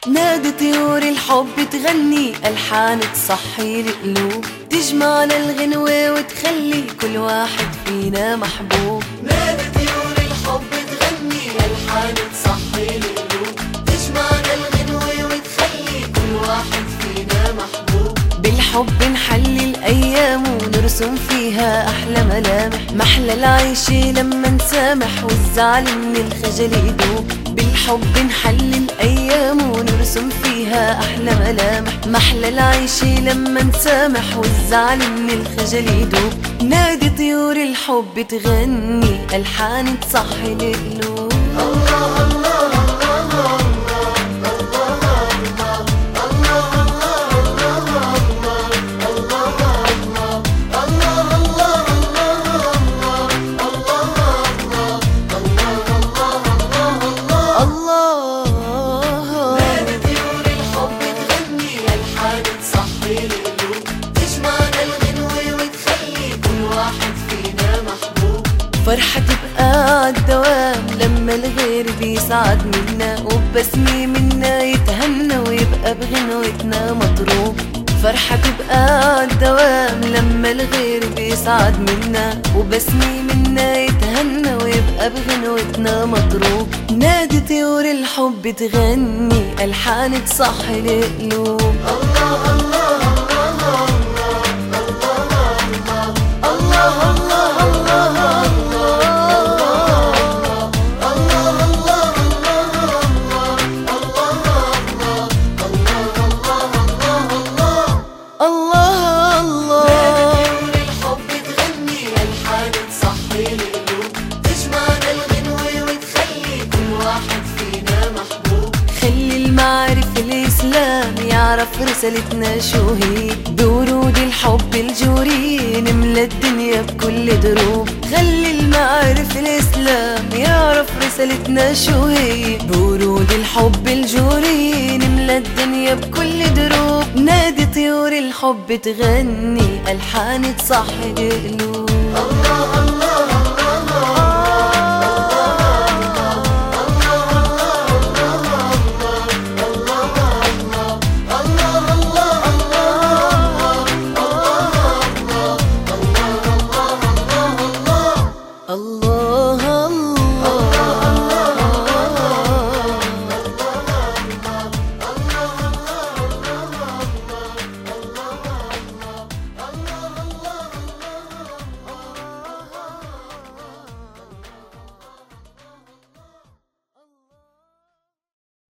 نادي طيور الحب تغني ألحان تصحي القلوب، تجمعنا الغنوة وتخلي كل واحد فينا محبوب. نادي طيور الحب تغني ألحان تصحي القلوب، تجمعنا الغنوة وتخلي كل واحد فينا محبوب. بالحب نحلي الأيام ونرسم فيها أحلى ملامح، محلى العيشة لما نسامح والزعل من الخجل يدوب. بالحب نحلي الأيام ونرسم فيها أحلى ملامح، محلى العيشة لما نسامح والزعل من الخجل يدوب. نادي طيور الحب تغني ألحان تصحي القلوب. الله الله فرحة تبقى عالدوام لما الغير بيسعد منا، وببسمة منا يتهنى ويبقى بغنوتنا مطروب. فرحة تبقى عالدوام لما الغير بيسعد منا، وبسمة منا يتهنى ويبقى بغنوتنا مطروب. نادي طيور الحب تغني ألحان تصحي القلوب. الله الله يعرف رسالتنا شو هي، بورود الحب الجوري نملى الدنيا بكل دروب. خلي المعارف الإسلام يعرف رسالتنا شو هي، بورود الحب الجوري نملى الدنيا بكل دروب. نادي طيور الحب تغني ألحان تصحي القلوب. الله